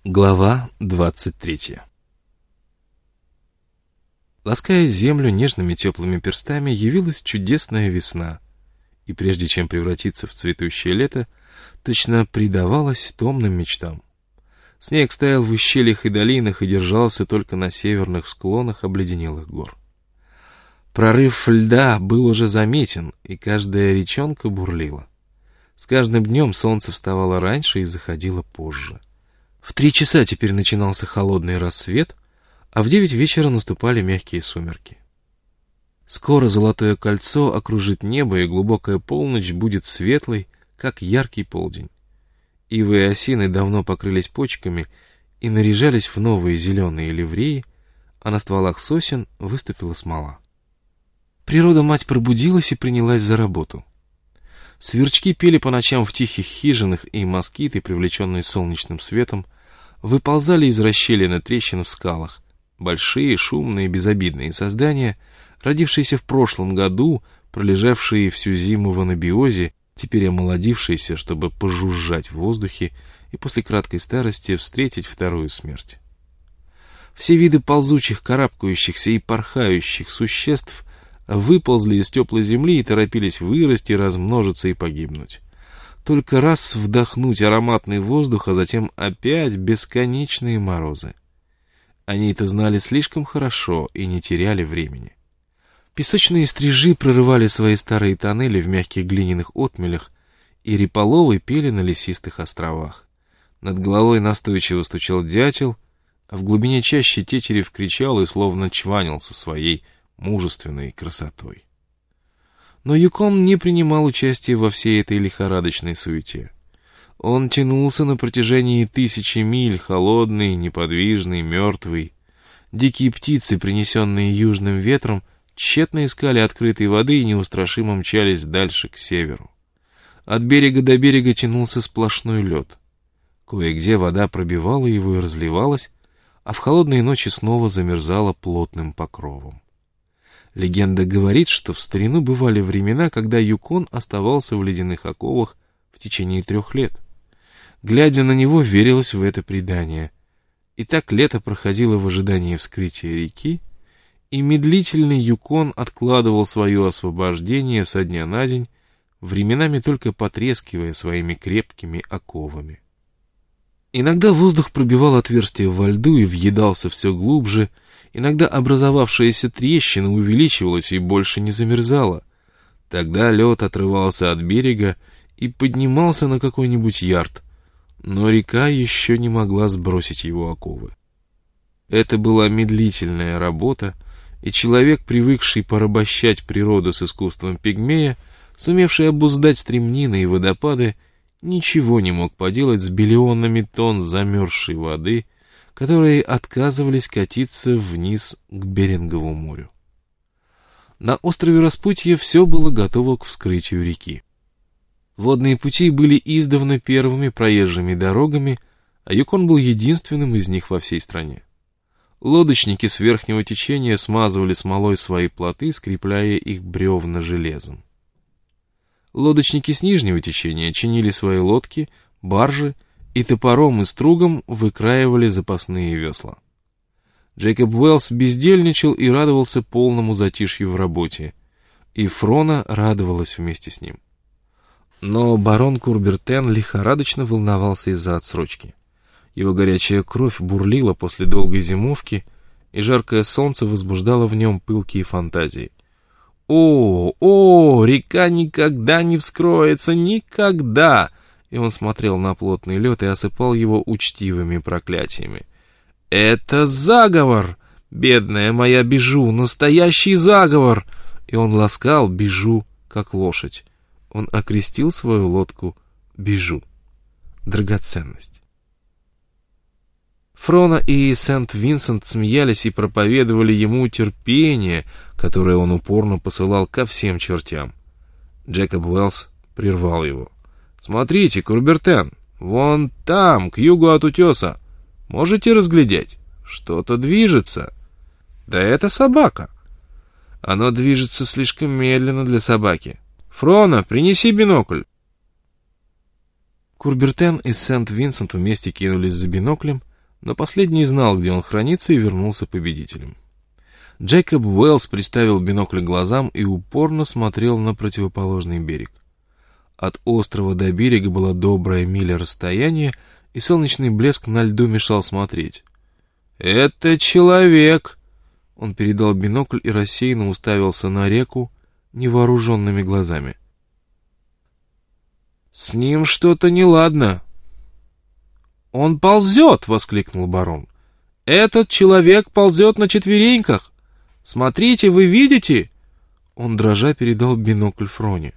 Глава 23. Лаская землю нежными теплыми перстами, явилась чудесная весна, и прежде чем превратиться в цветущее лето, точно предавалась томным мечтам. Снег стоял в ущельях и долинах и держался только на северных склонах обледенелых гор. Прорыв льда был уже заметен, и каждая речонка бурлила. С каждым днем солнце вставало раньше и заходило позже. В 3 часа теперь начинался холодный рассвет, а в 9 вечера наступали мягкие сумерки. Скоро золотое кольцо окружит небо, и глубокая полночь будет светлой, как яркий полдень. Ивы и осины давно покрылись почками и наряжались в новые зеленые ливреи, а на стволах сосен выступила смола. Природа-мать пробудилась и принялась за работу. Сверчки пели по ночам в тихих хижинах, и москиты, привлеченные солнечным светом, выползали из расщелин и трещин в скалах. Большие, шумные, безобидные создания, родившиеся в прошлом году, пролежавшие всю зиму в анабиозе, теперь омолодившиеся, чтобы пожужжать в воздухе и после краткой старости встретить вторую смерть. Все виды ползучих, карабкающихся и порхающих существ выползли из теплой земли и торопились вырасти, размножиться и погибнуть. Только раз вдохнуть ароматный воздух, а затем опять бесконечные морозы. Они это знали слишком хорошо и не теряли времени. Песочные стрижи прорывали свои старые тоннели в мягких глиняных отмелях, и реполовы пели на лесистых островах. Над головой настойчиво стучал дятел, а в глубине чащи тетерев кричал и словно чванился своей мужественной красотой. Но Юкон не принимал участия во всей этой лихорадочной суете. Он тянулся на протяжении 1000 миль, холодный, неподвижный, мертвый. Дикие птицы, принесенные южным ветром, тщетно искали открытой воды и неустрашимо мчались дальше, к северу. От берега до берега тянулся сплошной лед. Кое-где вода пробивала его и разливалась, а в холодные ночи снова замерзала плотным покровом. Легенда говорит, что в старину бывали времена, когда Юкон оставался в ледяных оковах в течение 3 лет. Глядя на него, верилось в это предание. И так лето проходило в ожидании вскрытия реки, и медлительный Юкон откладывал свое освобождение со дня на день, временами только потрескивая своими крепкими оковами. Иногда воздух пробивал отверстия во льду и въедался все глубже, иногда образовавшаяся трещина увеличивалась и больше не замерзала. Тогда лед отрывался от берега и поднимался на какой-нибудь ярд, но река еще не могла сбросить его оковы. Это была медлительная работа, и человек, привыкший порабощать природу с искусством пигмея, сумевший обуздать стремнины и водопады, ничего не мог поделать с биллионами тонн замерзшей воды, которые отказывались катиться вниз к Берингову морю. На острове Распутье все было готово к вскрытию реки. Водные пути были издавна первыми проезжими дорогами, а Юкон был единственным из них во всей стране. Лодочники с верхнего течения смазывали смолой свои плоты, скрепляя их бревна железом. Лодочники с нижнего течения чинили свои лодки, баржи и топором и стругом выкраивали запасные весла. Джейкоб Уэллс бездельничал и радовался полному затишью в работе, и Фрона радовалась вместе с ним. Но барон Курбертен лихорадочно волновался из-за отсрочки. Его горячая кровь бурлила после долгой зимовки, и жаркое солнце возбуждало в нем пылкие фантазии. Река никогда не вскроется, никогда!» И он смотрел на плотный лед и осыпал его учтивыми проклятиями. «Это заговор! Бедная моя Бижу! Настоящий заговор!» И он ласкал Бижу, как лошадь. Он окрестил свою лодку Бижу. Драгоценность. Фрона и Сент-Винсент смеялись и проповедовали ему терпение, которое он упорно посылал ко всем чертям. Джейкоб Уэллс прервал его. «Смотрите, Курбертен, вон там, к югу от утеса. Можете разглядеть? Что-то движется. Да это собака. Оно движется слишком медленно для собаки. Фрона, принеси бинокль». Курбертен и Сент-Винсент вместе кинулись за биноклем, но последний знал, где он хранится, и вернулся победителем. Джейкоб Уэллс приставил бинокль к глазам и упорно смотрел на противоположный берег. От острова до берега была добрая миля расстояния, и солнечный блеск на льду мешал смотреть. «Это человек!» Он передал бинокль и рассеянно уставился на реку невооруженными глазами. «С ним что-то неладно!» «Он ползет!» — воскликнул барон. «Этот человек ползет на четвереньках! Смотрите, вы видите?» Он дрожа передал бинокль Фроне.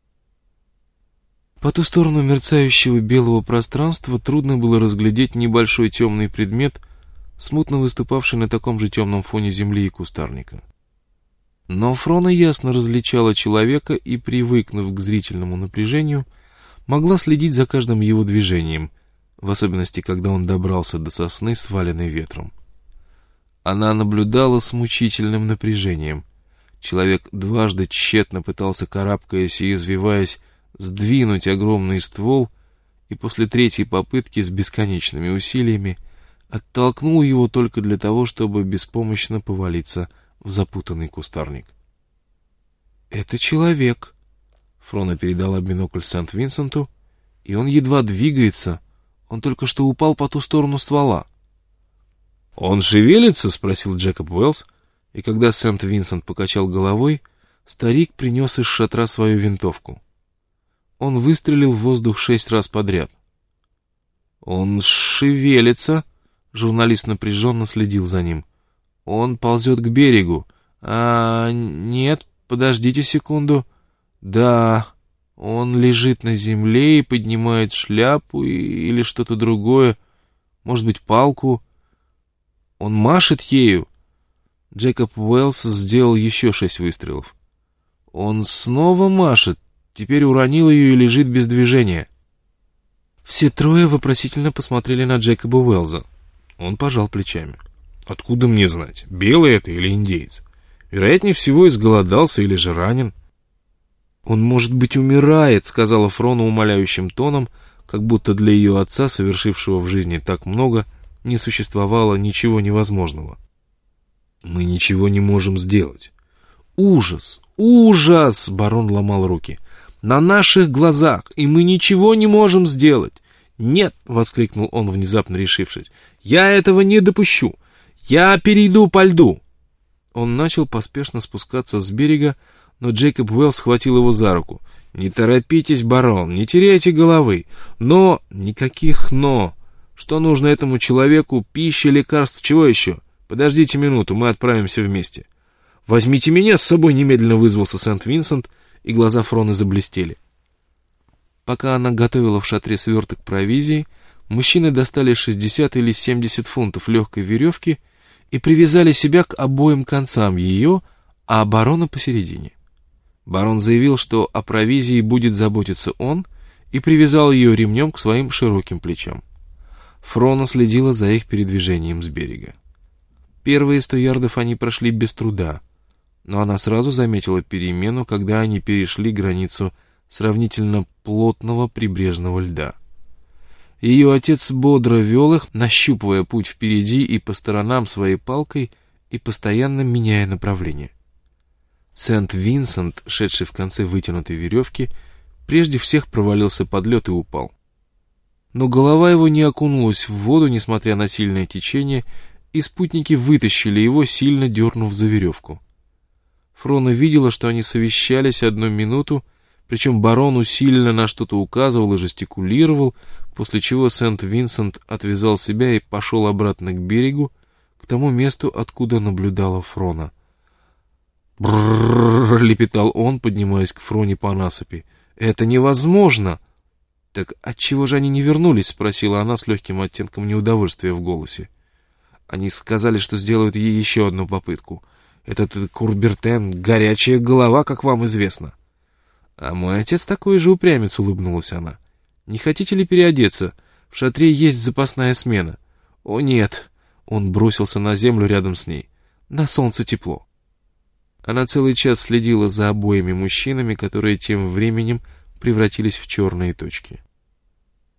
По ту сторону мерцающего белого пространства трудно было разглядеть небольшой темный предмет, смутно выступавший на таком же темном фоне земли и кустарника. Но Фрона ясно различала человека и, привыкнув к зрительному напряжению, могла следить за каждым его движением, в особенности, когда он добрался до сосны, сваленной ветром. Она наблюдала с мучительным напряжением. Человек дважды тщетно пытался, карабкаясь и извиваясь, сдвинуть огромный ствол, и после третьей попытки с бесконечными усилиями оттолкнул его только для того, чтобы беспомощно повалиться в запутанный кустарник. «Это человек», — Фрона передала бинокль Сент-Винсенту, — «и он едва двигается. Он только что упал по ту сторону ствола». «Он шевелится?» — спросил Джейкоб Уэллс, и когда Сент-Винсент покачал головой, старик принес из шатра свою винтовку. Он выстрелил в воздух 6 раз подряд. «Он шевелится», — журналист напряженно следил за ним. «Он ползет к берегу. Нет, подождите секунду. Да, он лежит на земле и поднимает шляпу или что-то другое, может быть, палку. Он машет ею». Джейкоб Уэллс сделал еще 6 выстрелов. «Он снова машет. Теперь уронил ее и лежит без движения». Все трое вопросительно посмотрели на Джейкоба Уэллса. Он пожал плечами. «Откуда мне знать, белый это или индеец? Вероятнее всего, изголодался или же ранен». «Он, может быть, умирает», — сказала Фрона умоляющим тоном, как будто для ее отца, совершившего в жизни так много, не существовало ничего невозможного. «Мы ничего не можем сделать». «Ужас! Ужас!» — барон ломал руки. «На наших глазах, и мы ничего не можем сделать!» «Нет!» — воскликнул он, внезапно решившись. «Я этого не допущу! Я перейду по льду!» Он начал поспешно спускаться с берега, но Джейкоб Уэллс схватил его за руку. «Не торопитесь, барон, не теряйте головы! Но...» «Никаких «но!» Что нужно этому человеку? Пища, лекарств, чего еще? Подождите минуту, мы отправимся вместе». «Возьмите меня с собой!» — немедленно вызвался Сент-Винсент, и глаза Фроны заблестели. Пока она готовила в шатре сверток провизии, мужчины достали 60 или 70 фунтов легкой веревки и привязали себя к обоим концам ее, а барона посередине. Барон заявил, что о провизии будет заботиться он, и привязал ее ремнем к своим широким плечам. Фрона следила за их передвижением с берега. Первые 100 ярдов они прошли без труда, но она сразу заметила перемену, когда они перешли границу сравнительно плотного прибрежного льда. Ее отец бодро вел их, нащупывая путь впереди и по сторонам своей палкой и постоянно меняя направление. Сент-Винсент, шедший в конце вытянутой веревки, прежде всех провалился под лед и упал. Но голова его не окунулась в воду, несмотря на сильное течение, и спутники вытащили его, сильно дернув за веревку. Фрона видела, что они совещались 1 минуту, причем барон усиленно на что-то указывал и жестикулировал, после чего Сент-Винсент отвязал себя и пошел обратно к берегу, к тому месту, откуда наблюдала Фрона. «Брррррр!» — лепетал он, поднимаясь к Фроне по насыпи. «Это невозможно!» «Так отчего же они не вернулись?» — спросила она с легким оттенком неудовольствия в голосе. «Они сказали, что сделают ей еще одну попытку. Этот Курбертен — горячая голова, как вам известно». «А мой отец такой же упрямец», — улыбнулась она. «Не хотите ли переодеться? В шатре есть запасная смена». «О, нет!» — он бросился на землю рядом с ней. «На солнце тепло». Она целый час следила за обоими мужчинами, которые тем временем превратились в черные точки.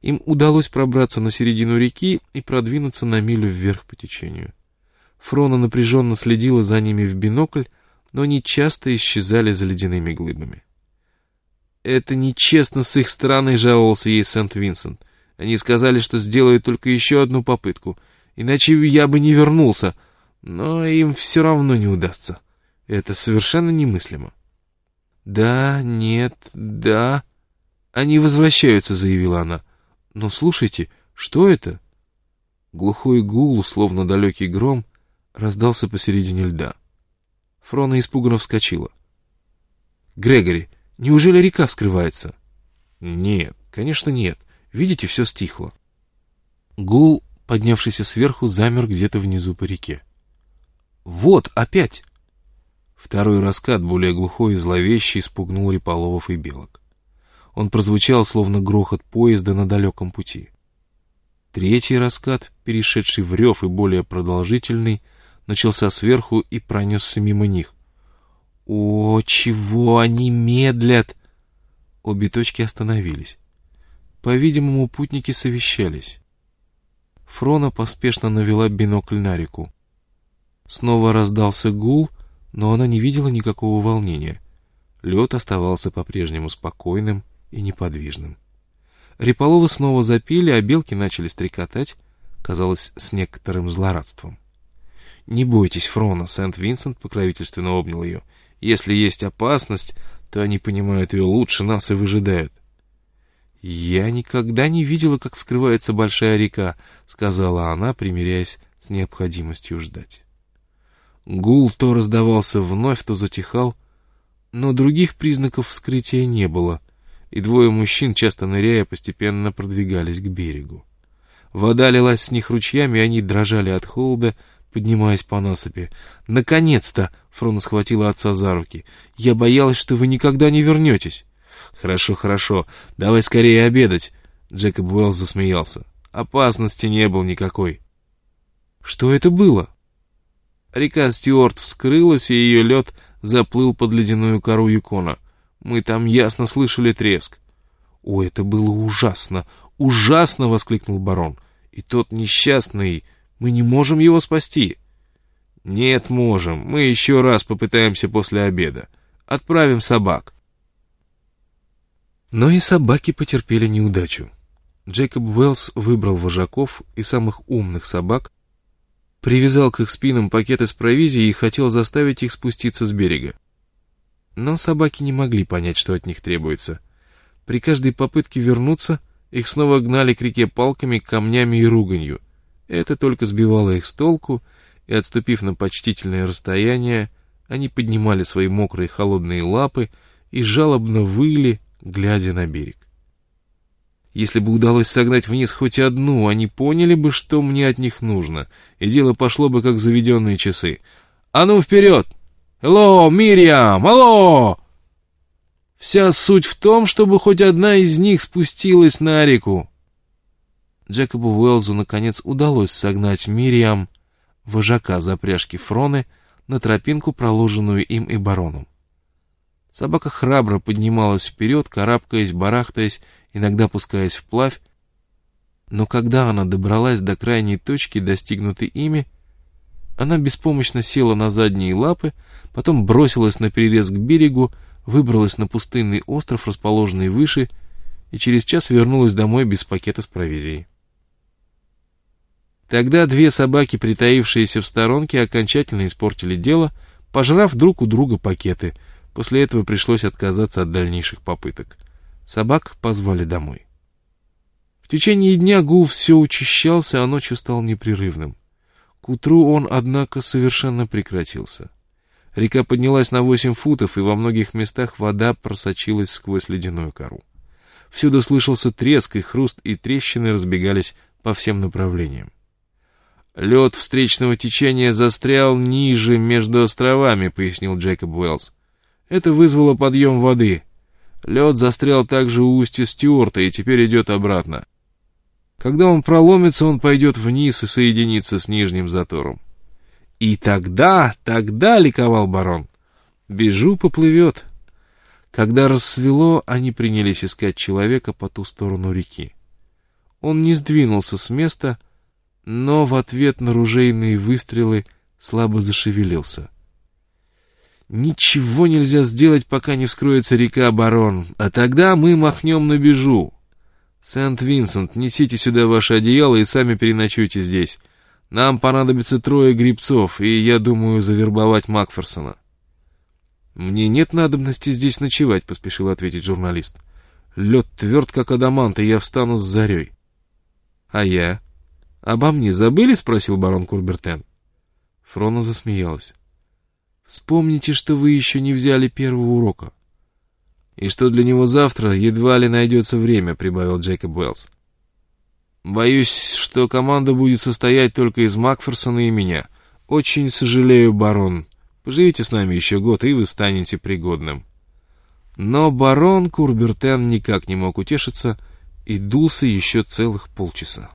Им удалось пробраться на середину реки и продвинуться на милю вверх по течению. Фрона напряженно следила за ними в бинокль, но они часто исчезали за ледяными глыбами. «Это нечестно с их стороны», — жаловался ей Сент-Винсент. «Они сказали, что сделают только еще одну попытку, иначе я бы не вернулся, но им все равно не удастся. Это совершенно немыслимо». «Да, нет, да. Они возвращаются», — заявила она. «Но слушайте, что это?» Глухой гул, словно далекий гром, раздался посередине льда. Фрона испуганно вскочила. «Грегори, неужели река вскрывается?» «Нет, конечно нет. Видите, все стихло». Гул, поднявшийся сверху, замер где-то внизу по реке. «Вот, опять!» Второй раскат, более глухой и зловещий, испугнул Ряполовов и Белок. Он прозвучал, словно грохот поезда на далеком пути. Третий раскат, перешедший в рев и более продолжительный, начался сверху и пронесся мимо них. «О, чего они медлят!» Обе точки остановились. По-видимому, путники совещались. Фрона поспешно навела бинокль на реку. Снова раздался гул, но она не видела никакого волнения. Лед оставался по-прежнему спокойным и неподвижным. Ряполовы снова запели, а белки начали стрекотать, казалось, с некоторым злорадством. «Не бойтесь, Фрона», — Сент-Винсент покровительственно обнял ее. «Если есть опасность, то они понимают ее лучше нас и выжидают». «Я никогда не видела, как вскрывается большая река», — сказала она, примиряясь с необходимостью ждать. Гул то раздавался вновь, то затихал, но других признаков вскрытия не было, и двое мужчин, часто ныряя, постепенно продвигались к берегу. Вода лилась с них ручьями, и они дрожали от холода, поднимаясь по насыпи. «Наконец-то!» — Фрона схватила отца за руки. «Я боялась, что вы никогда не вернетесь». «Хорошо, хорошо, давай скорее обедать!» Джекоб Уэллс засмеялся. «Опасности не было никакой». «Что это было?» Река Стюарт вскрылась, и ее лед заплыл под ледяную кору Юкона. Мы там ясно слышали треск. «О, это было ужасно! Ужасно!» — воскликнул барон. «И тот несчастный... Мы не можем его спасти». «Нет, можем. Мы еще раз попытаемся после обеда. Отправим собак». Но и собаки потерпели неудачу. Джекоб Уэллс выбрал вожаков и самых умных собак, привязал к их спинам пакеты с провизией и хотел заставить их спуститься с берега. Но собаки не могли понять, что от них требуется. При каждой попытке вернуться, их снова гнали к реке палками, камнями и руганью. Это только сбивало их с толку, и, отступив на почтительное расстояние, они поднимали свои мокрые холодные лапы и жалобно выли, глядя на берег. Если бы удалось согнать вниз хоть одну, они поняли бы, что мне от них нужно, и дело пошло бы как заведенные часы. «А ну, вперед! Алло, Мириам! Алло!» Вся суть в том, чтобы хоть одна из них спустилась на реку. Джекобу Уэллсу наконец удалось согнать Мириам, вожака запряжки Фроны, на тропинку, проложенную им и бароном. Собака храбро поднималась вперед, карабкаясь, барахтаясь, иногда пускаясь вплавь, но когда она добралась до крайней точки, достигнутой ими, она беспомощно села на задние лапы, потом бросилась наперерез к берегу, выбралась на пустынный остров, расположенный выше, и через час вернулась домой без пакета с провизией. Тогда две собаки, притаившиеся в сторонке, окончательно испортили дело, пожрав друг у друга пакеты. После этого пришлось отказаться от дальнейших попыток. Собак позвали домой. В течение дня гул все учащался, а ночью стал непрерывным. К утру он, однако, совершенно прекратился. Река поднялась на 8 футов, и во многих местах вода просочилась сквозь ледяную кору. Всюду слышался треск, и хруст, и трещины разбегались по всем направлениям. «Лед встречного течения застрял ниже, между островами», — пояснил Джекоб Уэллс. «Это вызвало подъем воды. Лед застрял также у устья Стюарта и теперь идет обратно. Когда он проломится, он пойдет вниз и соединится с нижним затором». «И тогда, — ликовал барон, — Бежу поплывет». Когда рассвело, они принялись искать человека по ту сторону реки. Он не сдвинулся с места, но в ответ на ружейные выстрелы слабо зашевелился. «Ничего нельзя сделать, пока не вскроется река, барон, а тогда мы махнем на бежу. Сент-Винсент, несите сюда ваше одеяло и сами переночуйте здесь. Нам понадобится 3 гребцов, и, я думаю, завербовать Макферсона». «Мне нет надобности здесь ночевать», — поспешил ответить журналист. «Лед тверд, как адамант, и я встану с зарей». «А я? Обо мне забыли?» — спросил барон Курбертен. Фрона засмеялась. «Вспомните, что вы еще не взяли первого урока». «И что для него завтра едва ли найдется время», — прибавил Джейкоб Уэллс. «Боюсь, что команда будет состоять только из Макферсона и меня. Очень сожалею, барон. Поживите с нами еще год, и вы станете пригодным». Но барон Курбертен никак не мог утешиться и дулся еще целых полчаса.